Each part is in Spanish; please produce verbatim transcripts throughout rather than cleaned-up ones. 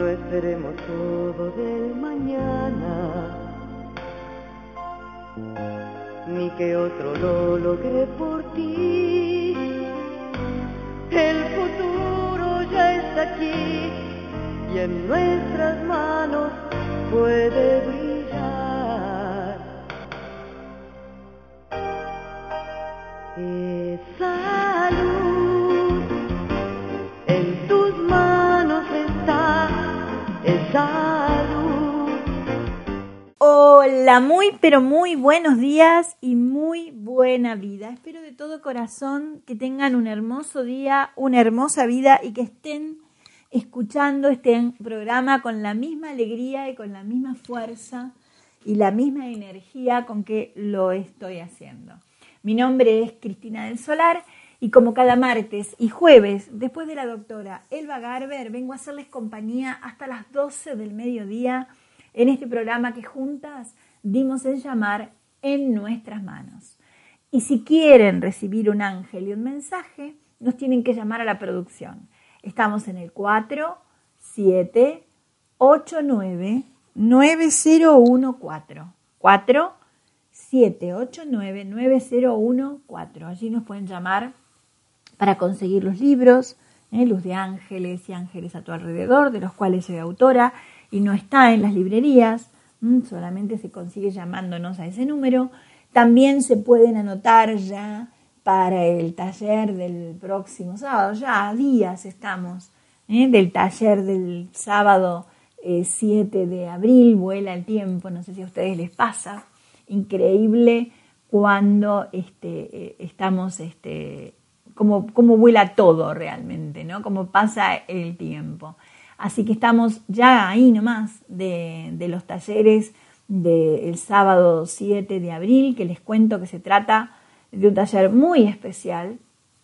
No esperemos todo del mañana, ni que otro lo logre por ti. El futuro ya está aquí y en nuestras manos puede brillar. Esa luz en tus manos está, esa luz. Hola, muy pero muy buenos días y muy buena vida. Espero de todo corazón que tengan un hermoso día, una hermosa vida y que estén escuchando este programa con la misma alegría y con la misma fuerza y la misma energía con que lo estoy haciendo. Mi nombre es Cristina del Solar y como cada martes y jueves, después de la doctora Elba Garber, vengo a hacerles compañía hasta las doce del mediodía en este programa que juntas dimos en llamar En Nuestras Manos. Y si quieren recibir un ángel y un mensaje, nos tienen que llamar a la producción. Estamos en el cuatro siete ocho nueve nueve cero uno cuatro. cuatro siete ocho nueve nueve cero uno cuatro. Allí nos pueden llamar para conseguir los libros, ¿eh? Luz de Ángeles y Ángeles a tu alrededor, de los cuales soy autora y no está en las librerías, ¿m? Solamente se consigue llamándonos a ese número. También se pueden anotar ya para el taller del próximo sábado, ya a días estamos, ¿eh? del taller del sábado eh, siete de abril, vuela el tiempo, no sé si a ustedes les pasa, increíble cuando este, eh, estamos, este, cómo, cómo vuela todo realmente, ¿no? Cómo pasa el tiempo. Así que estamos ya ahí nomás de, de los talleres del sábado siete de abril, que les cuento que se trata de un taller muy especial.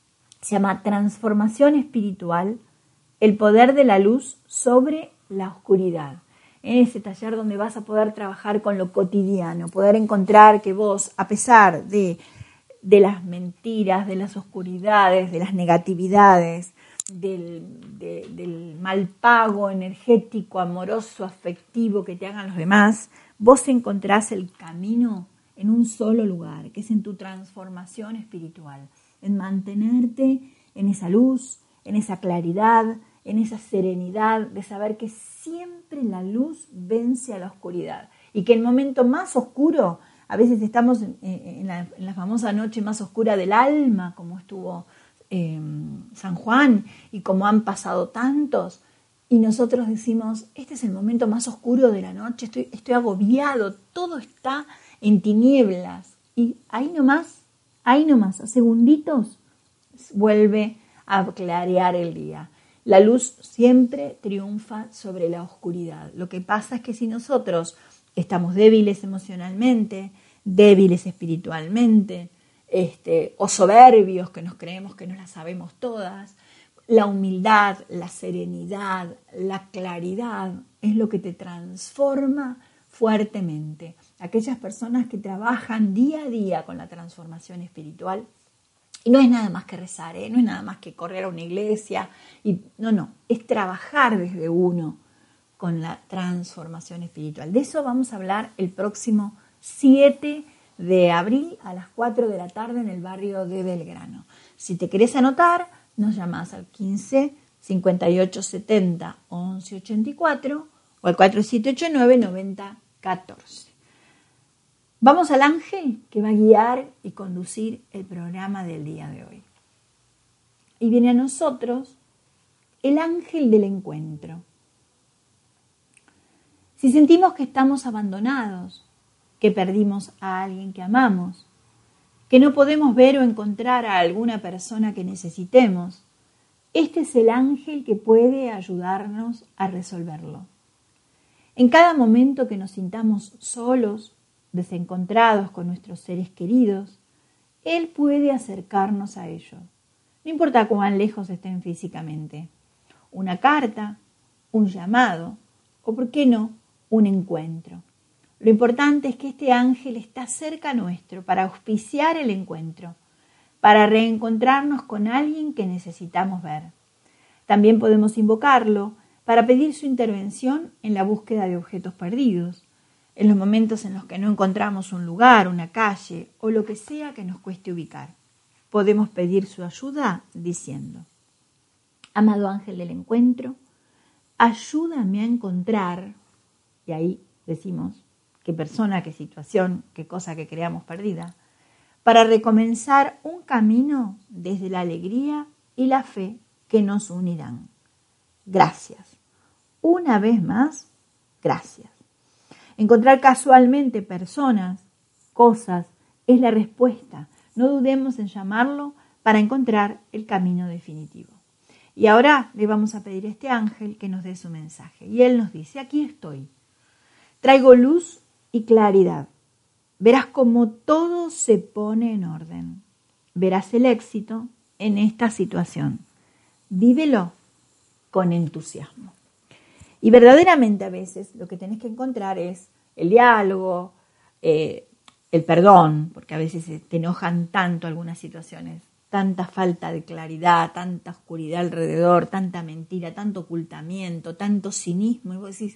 Se llama Transformación Espiritual, el poder de la luz sobre la oscuridad. En ese taller donde vas a poder trabajar con lo cotidiano, poder encontrar que vos, a pesar de, de las mentiras, de las oscuridades, de las negatividades, Del, de, del mal pago energético, amoroso, afectivo que te hagan los demás, vos encontrás el camino en un solo lugar, que es en tu transformación espiritual, en mantenerte en esa luz, en esa claridad, en esa serenidad de saber que siempre la luz vence a la oscuridad y que el momento más oscuro, a veces estamos en, en, la, en la famosa noche más oscura del alma, como estuvo Eh, San Juan y como han pasado tantos y nosotros decimos, este es el momento más oscuro de la noche, estoy, estoy agobiado, todo está en tinieblas y ahí nomás, ahí nomás, a segunditos vuelve a clarear el día. La luz siempre triunfa sobre la oscuridad. Lo que pasa es que si nosotros estamos débiles emocionalmente, débiles espiritualmente, Este, o soberbios que nos creemos que nos las sabemos todas, la humildad, la serenidad, la claridad es lo que te transforma fuertemente. Aquellas personas que trabajan día a día con la transformación espiritual, y no es nada más que rezar, ¿eh? No es nada más que correr a una iglesia, y, no, no, es trabajar desde uno con la transformación espiritual. De eso vamos a hablar el próximo siete de abril a las cuatro de la tarde en el barrio de Belgrano. Si te querés anotar, nos llamás al quince cincuenta y ocho setenta once ochenta y cuatro o al cuatro siete ocho nueve noventa catorce. Vamos al ángel que va a guiar y conducir el programa del día de hoy. Y viene a nosotros el ángel del encuentro. Si sentimos que estamos abandonados, que perdimos a alguien que amamos, que no podemos ver o encontrar a alguna persona que necesitemos, este es el ángel que puede ayudarnos a resolverlo. En cada momento que nos sintamos solos, desencontrados con nuestros seres queridos, él puede acercarnos a ellos, no importa cuán lejos estén físicamente. Una carta, un llamado o, ¿por qué no?, un encuentro. Lo importante es que este ángel está cerca nuestro para auspiciar el encuentro, para reencontrarnos con alguien que necesitamos ver. También podemos invocarlo para pedir su intervención en la búsqueda de objetos perdidos, en los momentos en los que no encontramos un lugar, una calle o lo que sea que nos cueste ubicar. Podemos pedir su ayuda diciendo: amado ángel del encuentro, ayúdame a encontrar, y ahí decimos qué persona, qué situación, qué cosa que creamos perdida, para recomenzar un camino desde la alegría y la fe que nos unirán. Gracias. Una vez más, gracias. Encontrar casualmente personas, cosas, es la respuesta. No dudemos en llamarlo para encontrar el camino definitivo. Y ahora le vamos a pedir a este ángel que nos dé su mensaje. Y él nos dice: aquí estoy. Traigo luz y claridad. Verás cómo todo se pone en orden. Verás el éxito en esta situación. Vívelo con entusiasmo. Y verdaderamente a veces lo que tenés que encontrar es el diálogo, eh, el perdón, porque a veces te enojan tanto algunas situaciones, tanta falta de claridad, tanta oscuridad alrededor, tanta mentira, tanto ocultamiento, tanto cinismo, y vos decís: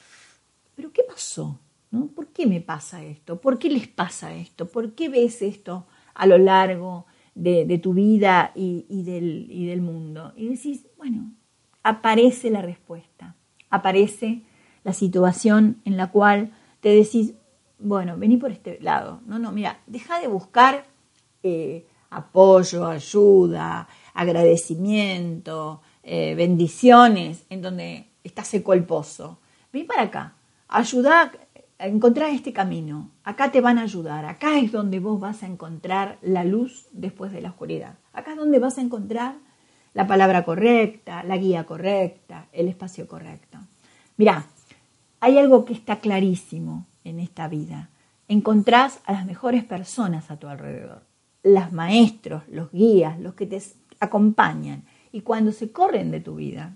¿pero qué pasó? ¿No? ¿Por qué me pasa esto? ¿Por qué les pasa esto? ¿Por qué ves esto a lo largo de, de tu vida y, y, del, y del mundo? Y decís, bueno, aparece la respuesta, aparece la situación en la cual te decís, bueno, vení por este lado. No, no, mira, deja de buscar eh, apoyo, ayuda, agradecimiento, eh, bendiciones, en donde está seco el pozo. Vení para acá, ayudá a encontrar este camino. Acá te van a ayudar. Acá es donde vos vas a encontrar la luz después de la oscuridad. Acá es donde vas a encontrar la palabra correcta, la guía correcta, el espacio correcto. Mirá, hay algo que está clarísimo en esta vida. Encontrás a las mejores personas a tu alrededor. Los maestros, los guías, los que te acompañan. Y cuando se corren de tu vida,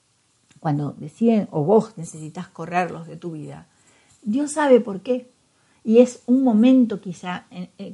cuando deciden o vos necesitas correrlos de tu vida, Dios sabe por qué. Y es un momento quizá,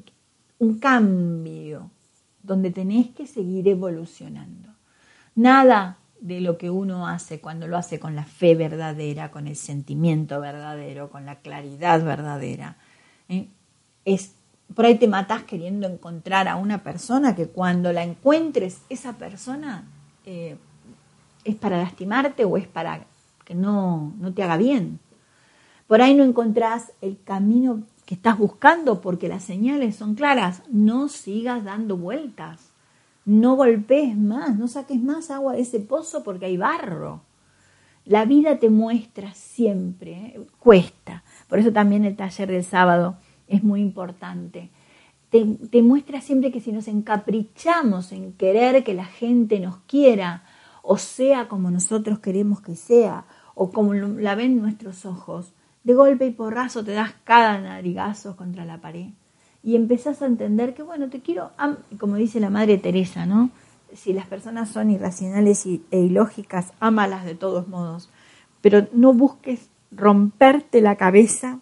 un cambio, donde tenés que seguir evolucionando. Nada de lo que uno hace cuando lo hace con la fe verdadera, con el sentimiento verdadero, con la claridad verdadera, ¿eh? es, por ahí te matás queriendo encontrar a una persona que cuando la encuentres, esa persona eh, es para lastimarte o es para que no, no te haga bien. Por ahí no encontrás el camino que estás buscando porque las señales son claras. No sigas dando vueltas. No golpees más, no saques más agua de ese pozo porque hay barro. La vida te muestra siempre, ¿eh? Cuesta. Por eso también el taller del sábado es muy importante. Te, te muestra siempre que si nos encaprichamos en querer que la gente nos quiera, o sea como nosotros queremos que sea, o como la ven nuestros ojos, de golpe y porrazo te das cada narigazo contra la pared. Y empezás a entender que, bueno, te quiero, como dice la Madre Teresa, ¿no? Si las personas son irracionales e ilógicas, ámalas de todos modos. Pero no busques romperte la cabeza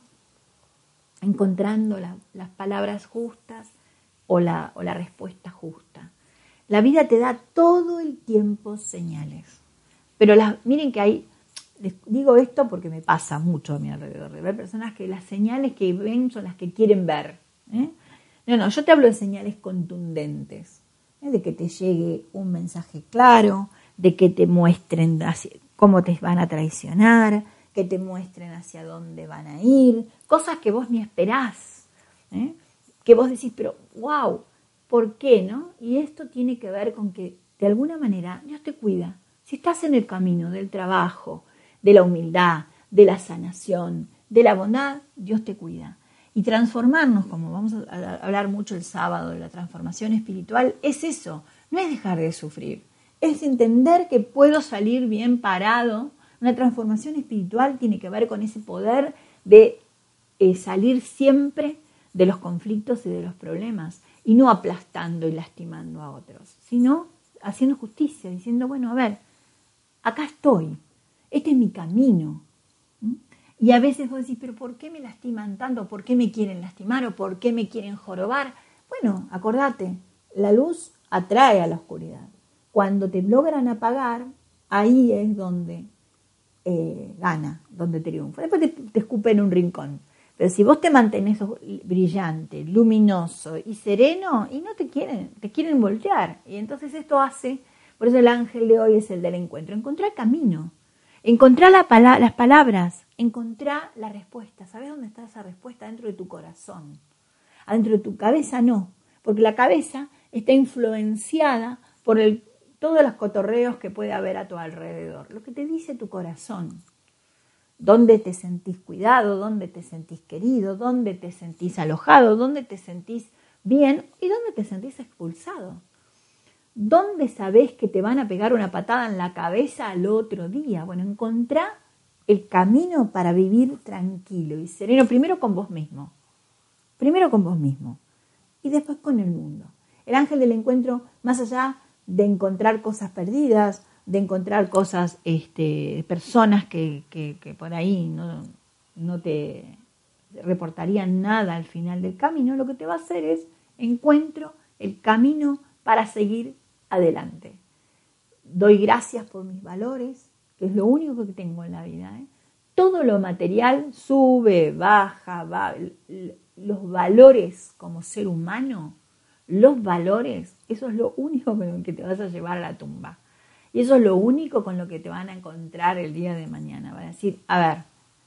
encontrando la, las palabras justas o la, o la respuesta justa. La vida te da todo el tiempo señales. Pero las, miren que hay, les digo esto porque me pasa mucho a mi alrededor, de ver personas que las señales que ven son las que quieren ver. ¿Eh? No, no, yo te hablo de señales contundentes, ¿eh? De que te llegue un mensaje claro, de que te muestren hacia, cómo te van a traicionar, que te muestren hacia dónde van a ir, cosas que vos ni esperás, ¿eh? Que vos decís, pero wow, ¿por qué, no? Y esto tiene que ver con que de alguna manera Dios te cuida. Si estás en el camino del trabajo, de la humildad, de la sanación, de la bondad, Dios te cuida. Y transformarnos, como vamos a hablar mucho el sábado de la transformación espiritual, es eso, no es dejar de sufrir, es entender que puedo salir bien parado. Una transformación espiritual tiene que ver con ese poder de eh, salir siempre de los conflictos y de los problemas, y no aplastando y lastimando a otros, sino haciendo justicia, diciendo, bueno, a ver, acá estoy, este es mi camino. Y a veces vos decís, pero ¿por qué me lastiman tanto? ¿Por qué me quieren lastimar? ¿O por qué me quieren jorobar? Bueno, acordate, la luz atrae a la oscuridad. Cuando te logran apagar, ahí es donde eh, gana, donde triunfa. Después te, te escupe en un rincón. Pero si vos te mantenés brillante, luminoso y sereno, y no te quieren, te quieren voltear. Y entonces esto hace, por eso el ángel de hoy es el del encuentro. Encontrar camino, encontrar la pala- las palabras, encontrar la respuesta. ¿Sabés dónde está esa respuesta? Dentro de tu corazón. Adentro de tu cabeza no, porque la cabeza está influenciada por el, todos los cotorreos que puede haber a tu alrededor. Lo que te dice tu corazón. Dónde te sentís cuidado, dónde te sentís querido, dónde te sentís alojado, dónde te sentís bien y dónde te sentís expulsado. ¿Dónde sabés que te van a pegar una patada en la cabeza al otro día? Bueno, encontrá el camino para vivir tranquilo y sereno, primero con vos mismo, primero con vos mismo y después con el mundo. El ángel del encuentro, más allá de encontrar cosas perdidas, de encontrar cosas, este, personas que, que, que por ahí no, no te reportarían nada al final del camino, lo que te va a hacer es encuentro el camino para seguir adelante. Doy gracias por mis valores, que es lo único que tengo en la vida, ¿eh? Todo lo material sube, baja, va. Los valores como ser humano, los valores, eso es lo único con lo que te vas a llevar a la tumba. Y eso es lo único con lo que te van a encontrar el día de mañana. Van a decir, a ver,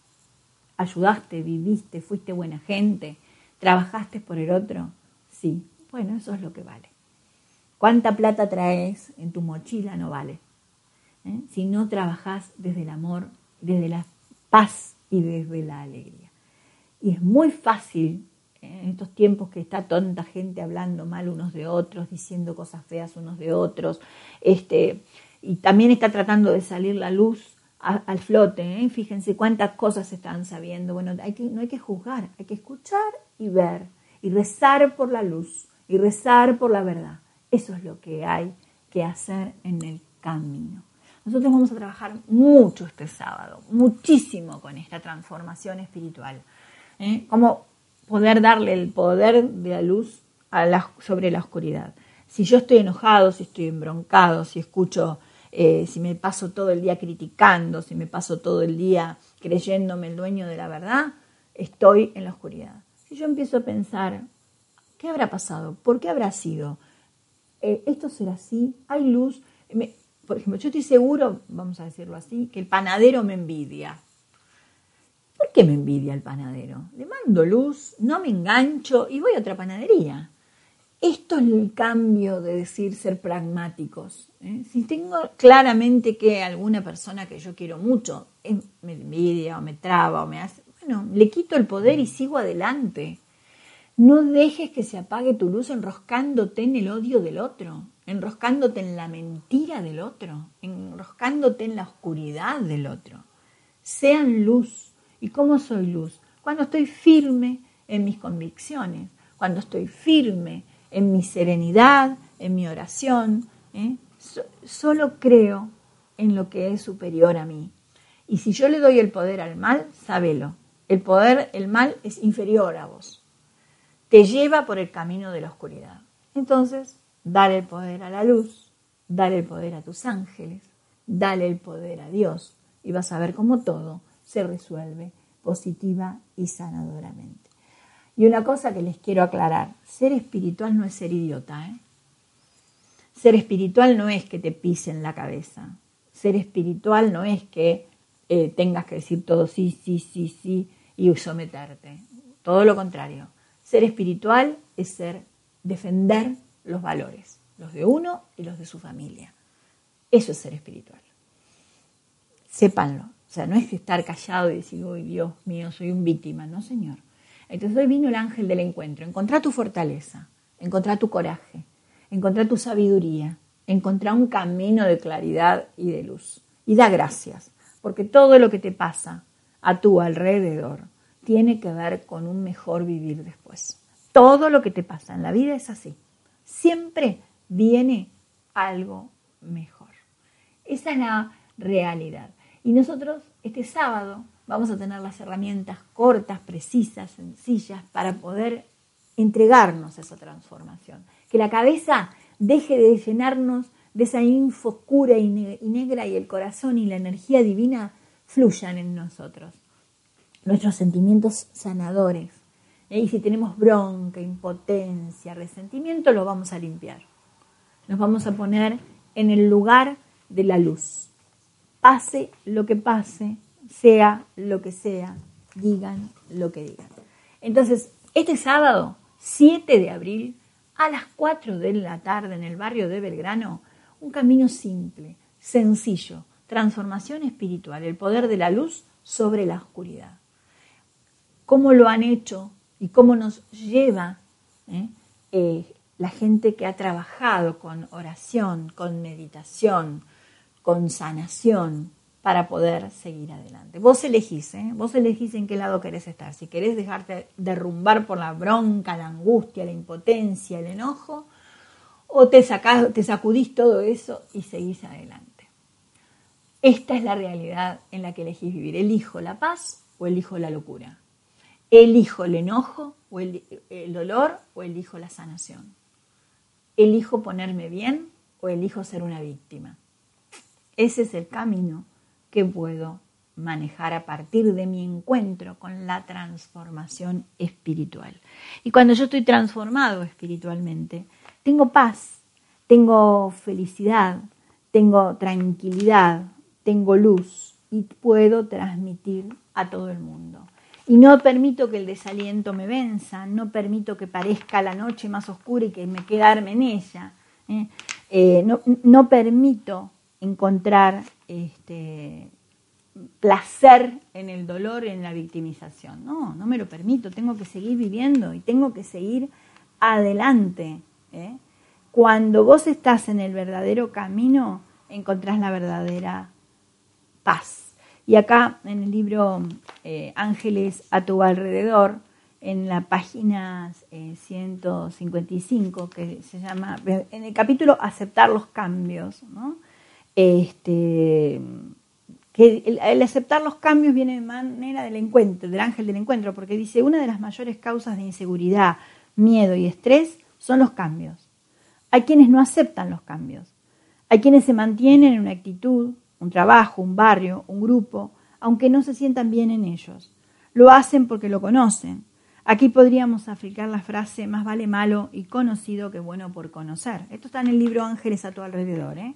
ayudaste, viviste, fuiste buena gente, trabajaste por el otro. Sí, bueno, eso es lo que vale. ¿Cuánta plata traes en tu mochila? No vale. ¿Eh? Si no trabajás desde el amor, desde la paz y desde la alegría. Y es muy fácil, en estos tiempos que está tanta gente hablando mal unos de otros, diciendo cosas feas unos de otros, este... y también está tratando de salir la luz a, al flote, ¿eh? Fíjense cuántas cosas se están sabiendo. Bueno, hay que, no hay que juzgar, hay que escuchar y ver, y rezar por la luz, y rezar por la verdad. Eso es lo que hay que hacer en el camino. Nosotros vamos a trabajar mucho este sábado, muchísimo con esta transformación espiritual. ¿eh? Cómo poder darle el poder de la luz a la, sobre la oscuridad. Si yo estoy enojado, si estoy embroncado, si escucho... Eh, si me paso todo el día criticando, si me paso todo el día creyéndome el dueño de la verdad, estoy en la oscuridad. Si yo empiezo a pensar, ¿qué habrá pasado? ¿Por qué habrá sido? Eh, ¿Esto será así? ¿Hay luz? Me, por ejemplo, yo estoy seguro, vamos a decirlo así, que el panadero me envidia. ¿Por qué me envidia el panadero? Le mando luz, no me engancho y voy a otra panadería. Esto es el cambio de decir ser pragmáticos. ¿eh? Si tengo claramente que alguna persona que yo quiero mucho eh, me envidia o me traba o me hace, bueno, le quito el poder y sigo adelante. No dejes que se apague tu luz enroscándote en el odio del otro, enroscándote en la mentira del otro, enroscándote en la oscuridad del otro. Sean luz. ¿Y cómo soy luz? Cuando estoy firme en mis convicciones, cuando estoy firme en mi serenidad, en mi oración, ¿eh? So, solo creo en lo que es superior a mí. Y si yo le doy el poder al mal, sábelo. El poder, el mal es inferior a vos. Te lleva por el camino de la oscuridad. Entonces, dale el poder a la luz, dale el poder a tus ángeles, dale el poder a Dios y vas a ver cómo todo se resuelve positiva y sanadoramente. Y una cosa que les quiero aclarar, ser espiritual no es ser idiota, ¿eh? Ser espiritual no es que te pisen la cabeza. Ser espiritual no es que eh, tengas que decir todo sí, sí, sí, sí y someterte. Todo lo contrario. Ser espiritual es ser, defender los valores, los de uno y los de su familia. Eso es ser espiritual. Sépanlo. O sea, no es estar callado y decir, uy, Dios mío, soy un víctima. No, señor. Entonces hoy vino el ángel del encuentro. Encontrá tu fortaleza, encontrá tu coraje, encontrá tu sabiduría, encontrá un camino de claridad y de luz. Y da gracias, porque todo lo que te pasa a tu alrededor tiene que ver con un mejor vivir después. Todo lo que te pasa en la vida es así. Siempre viene algo mejor. Esa es la realidad. Y nosotros este sábado vamos a tener las herramientas cortas, precisas, sencillas, para poder entregarnos a esa transformación. Que la cabeza deje de llenarnos de esa info oscura y negra y el corazón y la energía divina fluyan en nosotros, nuestros sentimientos sanadores. Y si tenemos bronca, impotencia, resentimiento, lo vamos a limpiar. Nos vamos a poner en el lugar de la luz. Pase lo que pase, sea lo que sea, digan lo que digan. Entonces, este sábado, siete de abril, a las cuatro de la tarde en el barrio de Belgrano, un camino simple, sencillo, transformación espiritual, el poder de la luz sobre la oscuridad. ¿Cómo lo han hecho y cómo nos lleva eh, eh, la gente que ha trabajado con oración, con meditación, con sanación para poder seguir adelante? Vos elegís, ¿eh? Vos elegís en qué lado querés estar. Si querés dejarte derrumbar por la bronca, la angustia, la impotencia, el enojo, o te, sacás, te sacudís todo eso y seguís adelante. Esta es la realidad en la que elegís vivir. Elijo la paz o elijo la locura. Elijo el enojo o el, el dolor o elijo la sanación. Elijo ponerme bien o elijo ser una víctima. Ese es el camino que puedo manejar a partir de mi encuentro con la transformación espiritual. Y cuando yo estoy transformado espiritualmente, tengo paz, tengo felicidad, tengo tranquilidad, tengo luz y puedo transmitir a todo el mundo. Y no permito que el desaliento me venza, no permito que parezca la noche más oscura y que me quedarme en ella. ¿eh? Eh, no, no permito encontrar este, placer en el dolor, en la victimización. No, no me lo permito, tengo que seguir viviendo y tengo que seguir adelante. ¿eh? Cuando vos estás en el verdadero camino, encontrás la verdadera paz. Y acá en el libro eh, Ángeles a tu alrededor, en la página eh, ciento cincuenta y cinco, que se llama, en el capítulo Aceptar los cambios, ¿no? Este, que el, el aceptar los cambios viene de manera del encuentro, del ángel del encuentro, porque dice, una de las mayores causas de inseguridad, miedo y estrés son los cambios. Hay quienes no aceptan los cambios, hay quienes se mantienen en una actitud, un trabajo, un barrio, un grupo, aunque no se sientan bien en ellos. Lo hacen porque lo conocen. Aquí podríamos aplicar la frase, más vale malo y conocido que bueno por conocer. Esto está en el libro Ángeles a tu alrededor. ¿eh?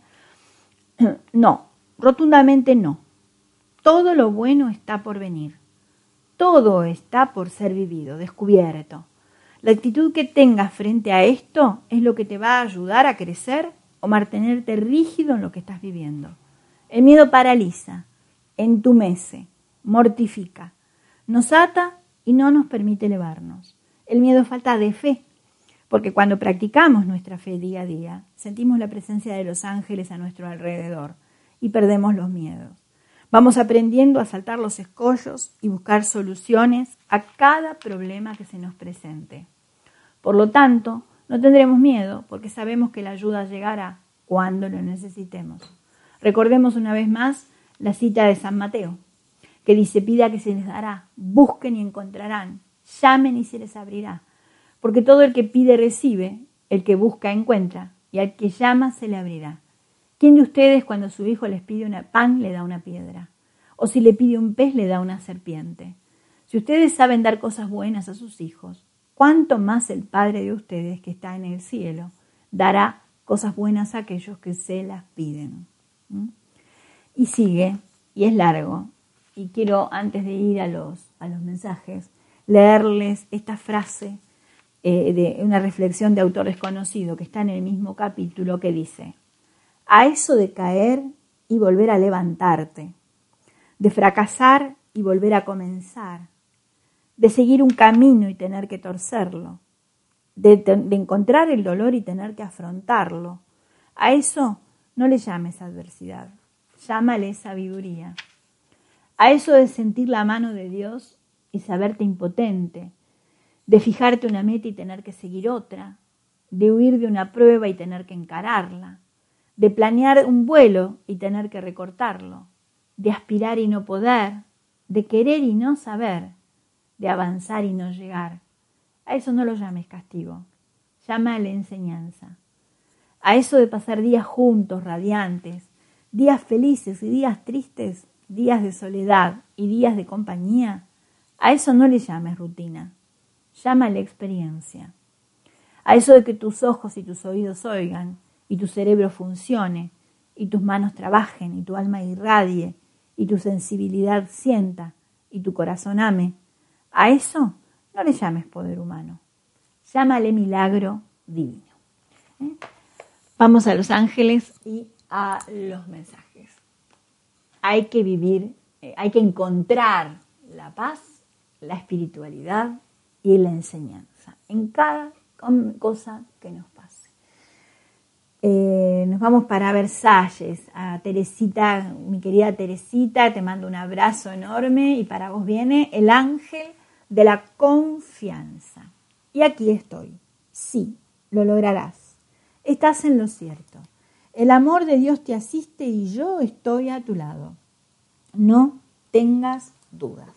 No, rotundamente no. Todo lo bueno está por venir. Todo está por ser vivido, descubierto. La actitud que tengas frente a esto es lo que te va a ayudar a crecer o mantenerte rígido en lo que estás viviendo. El miedo paraliza, entumece, mortifica, nos ata y no nos permite elevarnos. El miedo es falta de fe, porque cuando practicamos nuestra fe día a día, sentimos la presencia de los ángeles a nuestro alrededor y perdemos los miedos. Vamos aprendiendo a saltar los escollos y buscar soluciones a cada problema que se nos presente. Por lo tanto, no tendremos miedo porque sabemos que la ayuda llegará cuando lo necesitemos. Recordemos una vez más la cita de San Mateo, que dice, pida que se les dará, busquen y encontrarán, llamen y se les abrirá. Porque todo el que pide recibe, el que busca encuentra, y al que llama se le abrirá. ¿Quién de ustedes cuando su hijo les pide un pan le da una piedra? O si le pide un pez le da una serpiente. Si ustedes saben dar cosas buenas a sus hijos, ¿cuánto más el Padre de ustedes que está en el cielo dará cosas buenas a aquellos que se las piden? ¿Mm? Y sigue, y es largo, y quiero antes de ir a los, a los mensajes, leerles esta frase eh, de una reflexión de autor desconocido que está en el mismo capítulo que dice, a eso de caer y volver a levantarte, de fracasar y volver a comenzar, de seguir un camino y tener que torcerlo, de, de encontrar el dolor y tener que afrontarlo, a eso no le llames adversidad, llámale sabiduría. A eso de sentir la mano de Dios y saberte impotente, de fijarte una meta y tener que seguir otra, de huir de una prueba y tener que encararla, de planear un vuelo y tener que recortarlo, de aspirar y no poder, de querer y no saber, de avanzar y no llegar. A eso no lo llames castigo, llámale enseñanza. A eso de pasar días juntos, radiantes, días felices y días tristes, días de soledad y días de compañía, a eso no le llames rutina, llámale experiencia. A eso de que tus ojos y tus oídos oigan, y tu cerebro funcione, y tus manos trabajen, y tu alma irradie, y tu sensibilidad sienta, y tu corazón ame, a eso no le llames poder humano, llámale milagro divino. ¿Eh? Vamos a los ángeles y a los mensajes. Hay que vivir, eh, hay que encontrar la paz, la espiritualidad y la enseñanza en cada cosa que nos pase. Eh, nos vamos para Versalles, a Teresita, mi querida Teresita, te mando un abrazo enorme y para vos viene el ángel de la confianza. Y aquí estoy, sí, lo lograrás, estás en lo cierto. El amor de Dios te asiste y yo estoy a tu lado. No tengas dudas.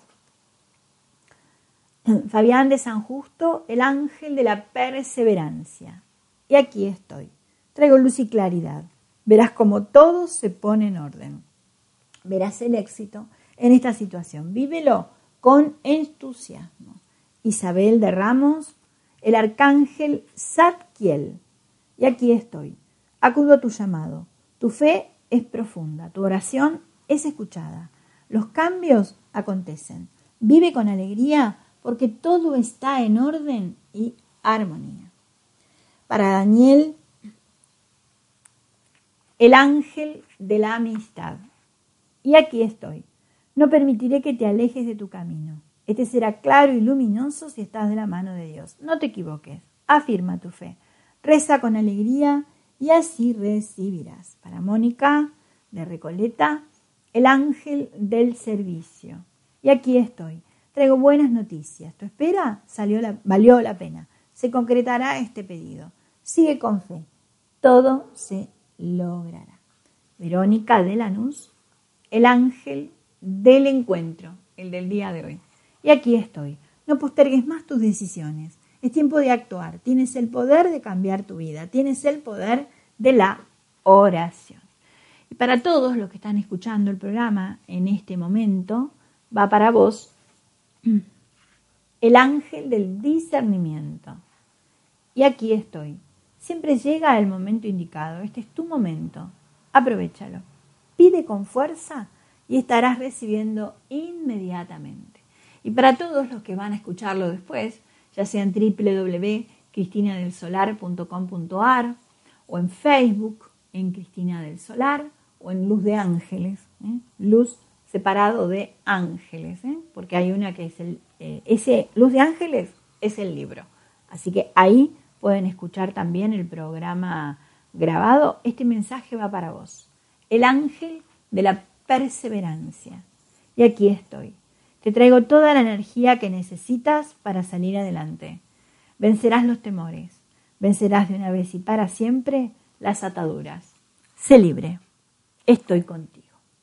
Fabián de San Justo, el ángel de la perseverancia. Y aquí estoy. Traigo luz y claridad. Verás cómo todo se pone en orden. Verás el éxito en esta situación. Vívelo con entusiasmo. Isabel de Ramos, el arcángel Zadkiel. Y aquí estoy. Acudo a tu llamado. Tu fe es profunda. Tu oración es escuchada. Los cambios acontecen. Vive con alegría porque todo está en orden y armonía. Para Daniel, el ángel de la amistad. Y aquí estoy. No permitiré que te alejes de tu camino. Este será claro y luminoso si estás de la mano de Dios. No te equivoques. Afirma tu fe. Reza con alegría y así recibirás. Para Mónica de Recoleta, el ángel del servicio. Y aquí estoy. Traigo buenas noticias. Tu espera salió la, valió la pena. Se concretará este pedido. Sigue con fe. Todo se logrará. Verónica de Lanús, el ángel del encuentro, el del día de hoy. Y aquí estoy. No postergues más tus decisiones. Es tiempo de actuar. Tienes el poder de cambiar tu vida. Tienes el poder de la oración. Y para todos los que están escuchando el programa en este momento, va para vos el ángel del discernimiento. Y aquí estoy. Siempre llega el momento indicado. Este es tu momento. Aprovéchalo. Pide con fuerza y estarás recibiendo inmediatamente. Y para todos los que van a escucharlo después, ya sea en doble u doble u doble u punto cristina del solar punto com punto a r o en Facebook, en Cristina del Solar, o en Luz de Ángeles, ¿eh? Luz separado de ángeles, ¿eh? Porque hay una que es el, eh, ese Luz de Ángeles es el libro. Así que ahí pueden escuchar también el programa grabado. Este mensaje va para vos. El ángel de la perseverancia. Y aquí estoy. Te traigo toda la energía que necesitas para salir adelante. Vencerás los temores. Vencerás de una vez y para siempre las ataduras. Sé libre. Estoy contigo.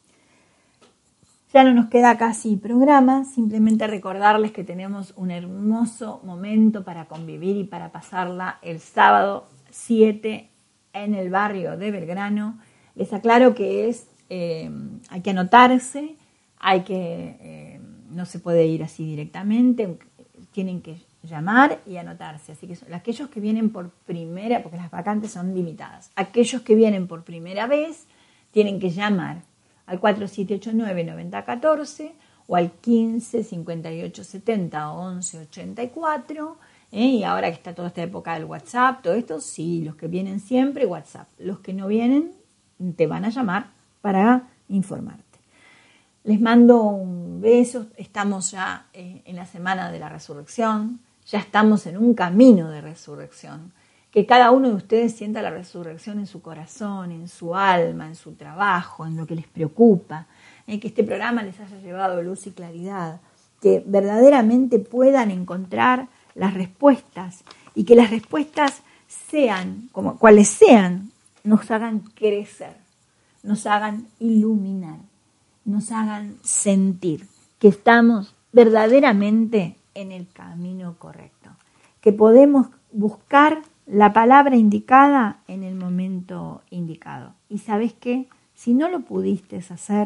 Ya no nos queda casi programa. Simplemente recordarles que tenemos un hermoso momento para convivir y para pasarla el sábado siete en el barrio de Belgrano. Les aclaro que es, eh, hay que anotarse, hay que, eh, no se puede ir así directamente, tienen que llamar y anotarse. Así que son aquellos que vienen por primera, porque las vacantes son limitadas, aquellos que vienen por primera vez tienen que llamar al cuatro siete ocho nueve nueve cero uno cuatro o al quince cincuenta y ocho setenta once ochenta y cuatro. ¿eh? Y ahora que está toda esta época del WhatsApp, todo esto, sí, los que vienen siempre, WhatsApp. Los que no vienen, te van a llamar para informarte. Les mando un beso. Estamos ya eh, en la semana de la resurrección. Ya estamos en un camino de resurrección. Que cada uno de ustedes sienta la resurrección en su corazón, en su alma, en su trabajo, en lo que les preocupa. Eh, que este programa les haya llevado luz y claridad. Que verdaderamente puedan encontrar las respuestas y que las respuestas sean, como cuales sean, nos hagan crecer, nos hagan iluminar, nos hagan sentir que estamos verdaderamente en el camino correcto, que podemos buscar la palabra indicada en el momento indicado. Y ¿sabes qué? Si no lo pudiste hacer,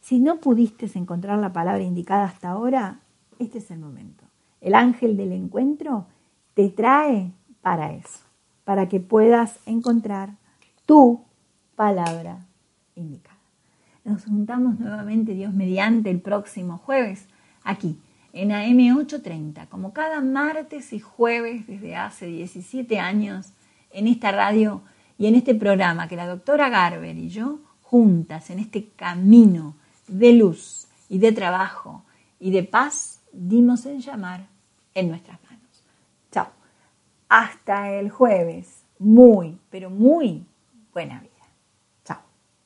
Si no pudiste encontrar la palabra indicada hasta ahora, este es el momento. El ángel del encuentro te trae para eso, para que puedas encontrar tu palabra indicada. Nos juntamos nuevamente, Dios mediante, el próximo jueves, aquí, en A M ochocientos treinta, como cada martes y jueves desde hace diecisiete años, en esta radio y en este programa que la doctora Garber y yo, juntas en este camino de luz y de trabajo y de paz, dimos en llamar en nuestras manos. Chao. Hasta el jueves. Muy, pero muy buena vida. Chao.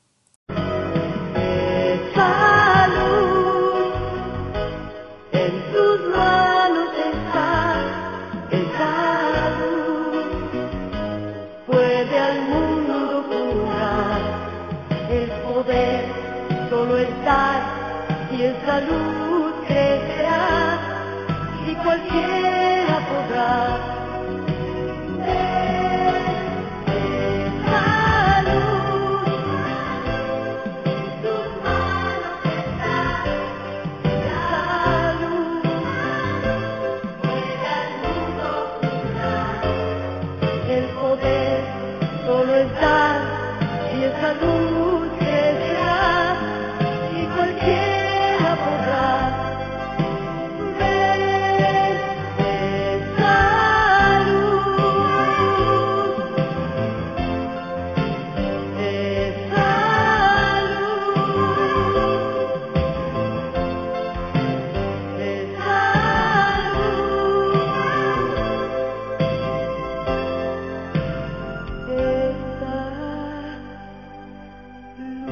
Esa luz en tus manos está, esa luz puede al mundo curar. El poder solo está y esa luz crecerá y cualquiera podrá. Luz.